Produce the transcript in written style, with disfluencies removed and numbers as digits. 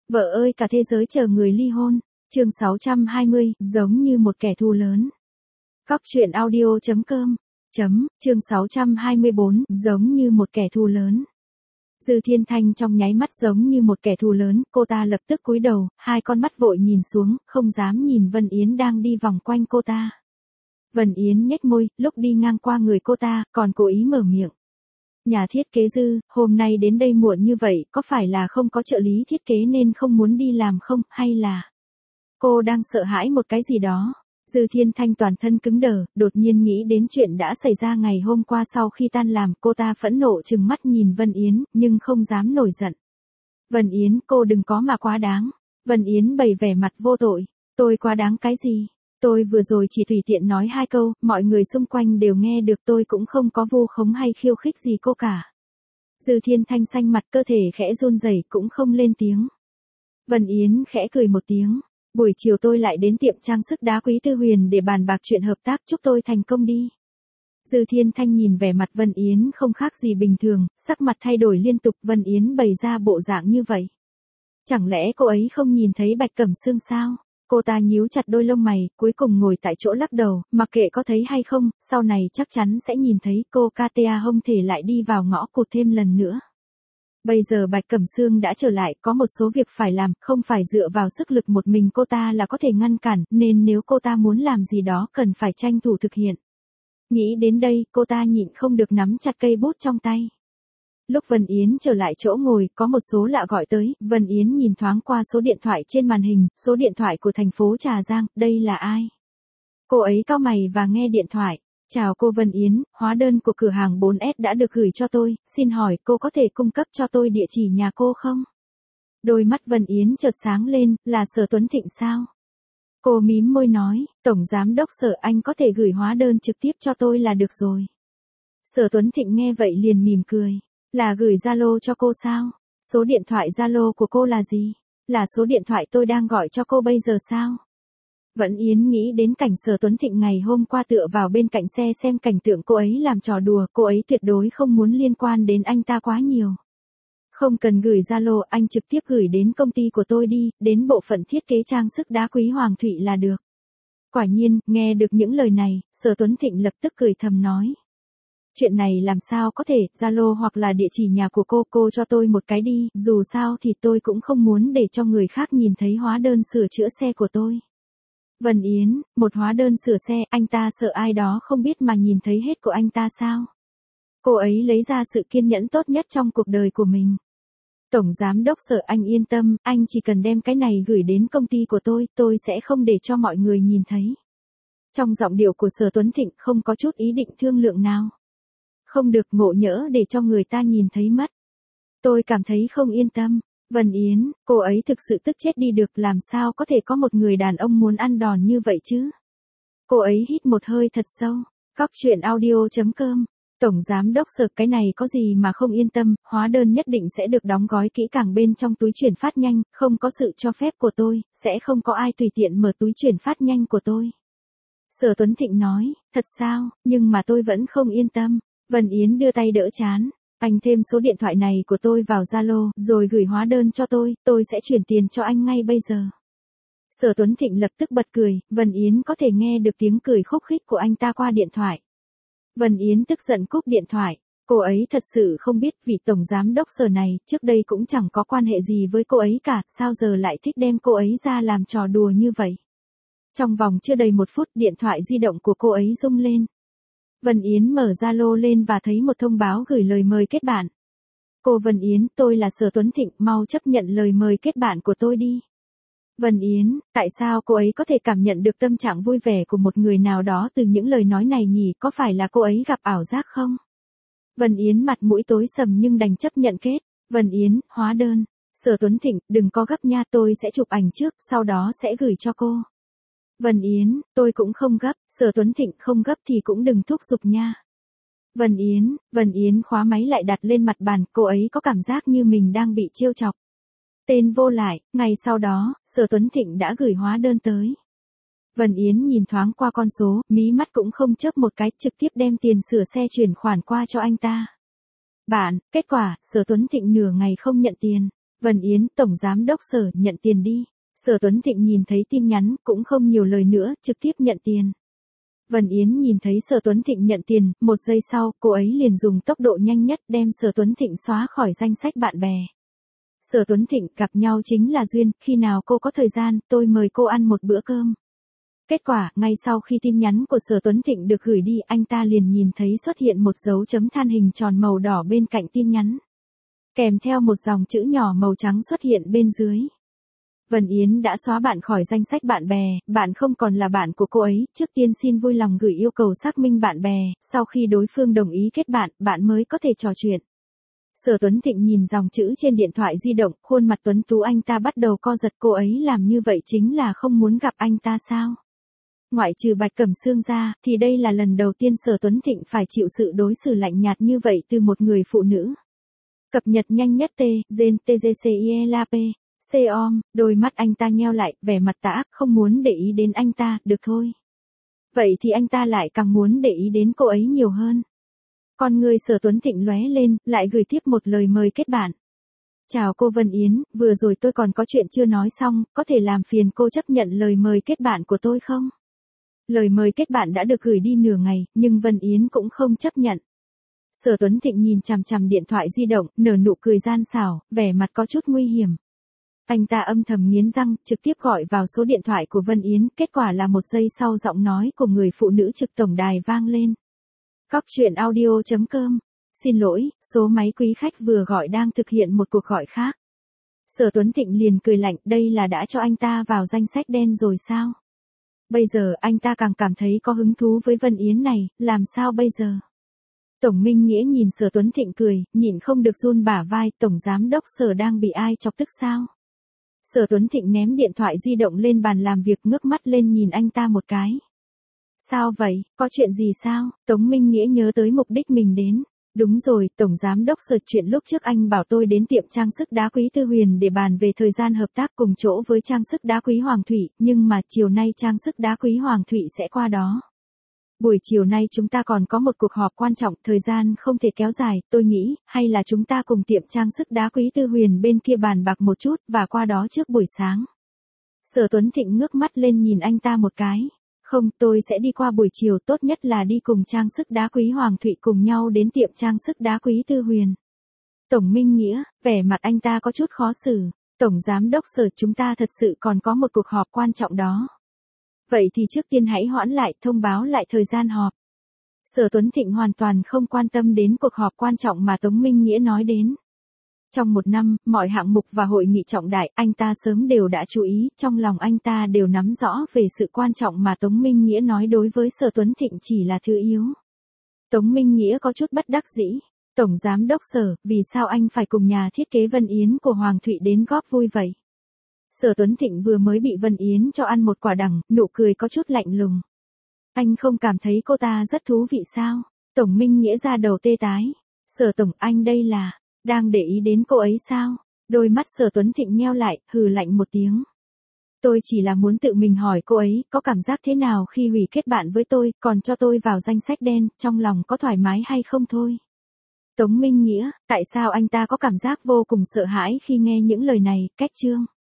Vợ ơi cả thế giới chờ người ly hôn. Chương 620, giống như một kẻ thù lớn. Cóc truyện audio.com. Chương 624, giống như một kẻ thù lớn. Dư Thiên Thanh trong nháy mắt giống như một kẻ thù lớn, cô ta lập tức cúi đầu, hai con mắt vội nhìn xuống, không dám nhìn Vân Yến đang đi vòng quanh cô ta. Vân Yến nhếch môi, lúc đi ngang qua người cô ta, còn cố ý mở miệng. Nhà thiết kế Dư, hôm nay đến đây muộn như vậy, có phải là không có trợ lý thiết kế nên không muốn đi làm không, hay là cô đang sợ hãi một cái gì đó? Dư Thiên Thanh toàn thân cứng đờ, đột nhiên nghĩ đến chuyện đã xảy ra ngày hôm qua sau khi tan làm, cô ta phẫn nộ trừng mắt nhìn Vân Yến, nhưng không dám nổi giận. Vân Yến, cô đừng có mà quá đáng. Vân Yến bày vẻ mặt vô tội. Tôi quá đáng cái gì? Tôi vừa rồi chỉ tùy tiện nói hai câu, mọi người xung quanh đều nghe được, tôi cũng không có vu khống hay khiêu khích gì cô cả. Dư Thiên Thanh xanh mặt, cơ thể khẽ run rẩy, cũng không lên tiếng. Vân Yến khẽ cười một tiếng. Buổi chiều tôi lại đến tiệm trang sức đá quý Tư Huyền để bàn bạc chuyện hợp tác, chúc tôi thành công đi. Dư Thiên Thanh nhìn vẻ mặt Vân Yến không khác gì bình thường, sắc mặt thay đổi liên tục. Vân Yến bày ra bộ dạng như vậy. Chẳng lẽ cô ấy không nhìn thấy Bạch Cẩm Sương sao? Cô ta nhíu chặt đôi lông mày, cuối cùng ngồi tại chỗ lắc đầu, mặc kệ có thấy hay không, sau này chắc chắn sẽ nhìn thấy. Cô Katia không thể lại đi vào ngõ cụt thêm lần nữa. Bây giờ Bạch Cẩm Sương đã trở lại, có một số việc phải làm, không phải dựa vào sức lực một mình cô ta là có thể ngăn cản, nên nếu cô ta muốn làm gì đó cần phải tranh thủ thực hiện. Nghĩ đến đây, cô ta nhịn không được nắm chặt cây bút trong tay. Lúc Vân Yến trở lại chỗ ngồi, có một số lạ gọi tới, Vân Yến nhìn thoáng qua số điện thoại trên màn hình, số điện thoại của thành phố Trà Giang, đây là ai? Cô ấy cau mày và nghe điện thoại. Chào cô Vân Yến, hóa đơn của cửa hàng 4S đã được gửi cho tôi, xin hỏi cô có thể cung cấp cho tôi địa chỉ nhà cô không? Đôi mắt Vân Yến chợt sáng lên, là Sở Tuấn Thịnh sao? Cô mím môi nói, Tổng Giám đốc Sở, anh có thể gửi hóa đơn trực tiếp cho tôi là được rồi. Sở Tuấn Thịnh nghe vậy liền mỉm cười, là gửi Zalo cho cô sao? Số điện thoại Zalo của cô là gì? Là số điện thoại tôi đang gọi cho cô bây giờ sao? Vẫn Yến nghĩ đến cảnh Sở Tuấn Thịnh ngày hôm qua tựa vào bên cạnh xe xem cảnh tượng cô ấy làm trò đùa, cô ấy tuyệt đối không muốn liên quan đến anh ta quá nhiều. Không cần gửi Zalo, anh trực tiếp gửi đến công ty của tôi đi, đến bộ phận thiết kế trang sức đá quý Hoàng Thụy là được. Quả nhiên, nghe được những lời này, Sở Tuấn Thịnh lập tức cười thầm nói. Chuyện này làm sao có thể, Zalo hoặc là địa chỉ nhà của cô cho tôi một cái đi, dù sao thì tôi cũng không muốn để cho người khác nhìn thấy hóa đơn sửa chữa xe của tôi. Vân Yến, một hóa đơn sửa xe, anh ta sợ ai đó không biết mà nhìn thấy hết của anh ta sao? Cô ấy lấy ra sự kiên nhẫn tốt nhất trong cuộc đời của mình. Tổng Giám đốc Sở, anh yên tâm, anh chỉ cần đem cái này gửi đến công ty của tôi sẽ không để cho mọi người nhìn thấy. Trong giọng điệu của Sở Tuấn Thịnh không có chút ý định thương lượng nào. Không được, ngộ nhỡ để cho người ta nhìn thấy mất. Tôi cảm thấy không yên tâm. Vân Yến, cô ấy thực sự tức chết đi được, làm sao có thể có một người đàn ông muốn ăn đòn như vậy chứ? Cô ấy hít một hơi thật sâu. Cóc truyện audio.com. Tổng Giám đốc Sở, cái này có gì mà không yên tâm, hóa đơn nhất định sẽ được đóng gói kỹ càng bên trong túi chuyển phát nhanh, không có sự cho phép của tôi, sẽ không có ai tùy tiện mở túi chuyển phát nhanh của tôi. Sở Tuấn Thịnh nói, thật sao, nhưng mà tôi vẫn không yên tâm. Vân Yến đưa tay đỡ trán. Anh thêm số điện thoại này của tôi vào Zalo, rồi gửi hóa đơn cho tôi sẽ chuyển tiền cho anh ngay bây giờ. Sở Tuấn Thịnh lập tức bật cười, Vân Yến có thể nghe được tiếng cười khúc khích của anh ta qua điện thoại. Vân Yến tức giận cúp điện thoại, cô ấy thật sự không biết vị Tổng Giám đốc Sở này, trước đây cũng chẳng có quan hệ gì với cô ấy cả, sao giờ lại thích đem cô ấy ra làm trò đùa như vậy. Trong vòng chưa đầy 1 phút, điện thoại di động của cô ấy rung lên. Vân Yến mở Zalo lên và thấy một thông báo gửi lời mời kết bạn. Cô Vân Yến, tôi là Sở Tuấn Thịnh, mau chấp nhận lời mời kết bạn của tôi đi. Vân Yến, tại sao cô ấy có thể cảm nhận được tâm trạng vui vẻ của một người nào đó từ những lời nói này nhỉ, có phải là cô ấy gặp ảo giác không? Vân Yến mặt mũi tối sầm nhưng đành chấp nhận kết. Vân Yến, hóa đơn. Sở Tuấn Thịnh, đừng có gấp nha, tôi sẽ chụp ảnh trước, sau đó sẽ gửi cho cô. Vân Yến, tôi cũng không gấp. Sở Tuấn Thịnh, không gấp thì cũng đừng thúc giục nha. Vân Yến khóa máy lại đặt lên mặt bàn, cô ấy có cảm giác như mình đang bị trêu chọc. Tên vô lại, ngày sau đó, Sở Tuấn Thịnh đã gửi hóa đơn tới. Vân Yến nhìn thoáng qua con số, mí mắt cũng không chớp một cái, trực tiếp đem tiền sửa xe chuyển khoản qua cho anh ta. Kết quả, Sở Tuấn Thịnh nửa ngày không nhận tiền. Vân Yến, Tổng Giám Đốc Sở, nhận tiền đi. Sở Tuấn Thịnh nhìn thấy tin nhắn, cũng không nhiều lời nữa, trực tiếp nhận tiền. Vân Yến nhìn thấy Sở Tuấn Thịnh nhận tiền, một giây sau, cô ấy liền dùng tốc độ nhanh nhất đem Sở Tuấn Thịnh xóa khỏi danh sách bạn bè. Sở Tuấn Thịnh, gặp nhau chính là duyên, khi nào cô có thời gian, tôi mời cô ăn một bữa cơm. Kết quả, ngay sau khi tin nhắn của Sở Tuấn Thịnh được gửi đi, anh ta liền nhìn thấy xuất hiện một dấu chấm than hình tròn màu đỏ bên cạnh tin nhắn. Kèm theo một dòng chữ nhỏ màu trắng xuất hiện bên dưới. Vân Yến đã xóa bạn khỏi danh sách bạn bè, bạn không còn là bạn của cô ấy, trước tiên xin vui lòng gửi yêu cầu xác minh bạn bè, sau khi đối phương đồng ý kết bạn, bạn mới có thể trò chuyện. Sở Tuấn Thịnh nhìn dòng chữ trên điện thoại di động, khuôn mặt tuấn tú anh ta bắt đầu co giật, cô ấy làm như vậy chính là không muốn gặp anh ta sao? Ngoại trừ Bạch Cẩm Sương ra, thì đây là lần đầu tiên Sở Tuấn Thịnh phải chịu sự đối xử lạnh nhạt như vậy từ một người phụ nữ. Cập nhật nhanh nhất gen TGCIELAP. Xeom, đôi mắt anh ta nheo lại, vẻ mặt tà ác, không muốn để ý đến anh ta, được thôi. Vậy thì anh ta lại càng muốn để ý đến cô ấy nhiều hơn. Con người Sở Tuấn Thịnh lóe lên, lại gửi tiếp một lời mời kết bạn. Chào cô Vân Yến, vừa rồi tôi còn có chuyện chưa nói xong, có thể làm phiền cô chấp nhận lời mời kết bạn của tôi không? Lời mời kết bạn đã được gửi đi nửa ngày, nhưng Vân Yến cũng không chấp nhận. Sở Tuấn Thịnh nhìn chằm chằm điện thoại di động, nở nụ cười gian xảo, vẻ mặt có chút nguy hiểm. Anh ta âm thầm nghiến răng, trực tiếp gọi vào số điện thoại của Vân Yến, kết quả là một giây sau giọng nói của người phụ nữ trực tổng đài vang lên. Cóc truyện audio.com. Xin lỗi, số máy quý khách vừa gọi đang thực hiện một cuộc gọi khác. Sở Tuấn Thịnh liền cười lạnh, đây là đã cho anh ta vào danh sách đen rồi sao? Bây giờ anh ta càng cảm thấy có hứng thú với Vân Yến này, làm sao bây giờ? Tổng Minh Nghĩa nhìn Sở Tuấn Thịnh cười, nhịn không được run bả vai, Tổng Giám Đốc Sở đang bị ai chọc tức sao? Sở Tuấn Thịnh ném điện thoại di động lên bàn làm việc, ngước mắt lên nhìn anh ta một cái. Sao vậy, có chuyện gì sao? Tống Minh Nghĩa nhớ tới mục đích mình đến. Đúng rồi, Tổng Giám Đốc Sở, chuyện lúc trước anh bảo tôi đến tiệm trang sức đá quý Tư Huyền để bàn về thời gian hợp tác cùng chỗ với trang sức đá quý Hoàng Thụy, nhưng mà chiều nay trang sức đá quý Hoàng Thụy sẽ qua đó. Buổi chiều nay chúng ta còn có một cuộc họp quan trọng, thời gian không thể kéo dài, tôi nghĩ, hay là chúng ta cùng tiệm trang sức đá quý Tư Huyền bên kia bàn bạc một chút, và qua đó trước buổi sáng. Sở Tuấn Thịnh ngước mắt lên nhìn anh ta một cái. Không, tôi sẽ đi qua buổi chiều, tốt nhất là đi cùng trang sức đá quý Hoàng Thụy cùng nhau đến tiệm trang sức đá quý Tư Huyền. Tổng Minh Nghĩa, vẻ mặt anh ta có chút khó xử. Tổng Giám Đốc Sở, chúng ta thật sự còn có một cuộc họp quan trọng đó. Vậy thì trước tiên hãy hoãn lại, thông báo lại thời gian họp. Sở Tuấn Thịnh hoàn toàn không quan tâm đến cuộc họp quan trọng mà Tống Minh Nghĩa nói đến. Trong một năm, mọi hạng mục và hội nghị trọng đại, anh ta sớm đều đã chú ý, trong lòng anh ta đều nắm rõ về sự quan trọng mà Tống Minh Nghĩa nói đối với Sở Tuấn Thịnh chỉ là thứ yếu. Tống Minh Nghĩa có chút bất đắc dĩ. Tổng Giám Đốc Sở, vì sao anh phải cùng nhà thiết kế Vân Yến của Hoàng Thụy đến góp vui vậy? Sở Tuấn Thịnh vừa mới bị Vân Yến cho ăn một quả đằng, nụ cười có chút lạnh lùng. Anh không cảm thấy cô ta rất thú vị sao? Tổng Minh Nghĩa ra đầu tê tái. Sở Tổng, anh đây là đang để ý đến cô ấy sao? Đôi mắt Sở Tuấn Thịnh nheo lại, hừ lạnh một tiếng. Tôi chỉ là muốn tự mình hỏi cô ấy, có cảm giác thế nào khi hủy kết bạn với tôi, còn cho tôi vào danh sách đen, trong lòng có thoải mái hay không thôi. Tống Minh Nghĩa, tại sao anh ta có cảm giác vô cùng sợ hãi khi nghe những lời này, cách chương.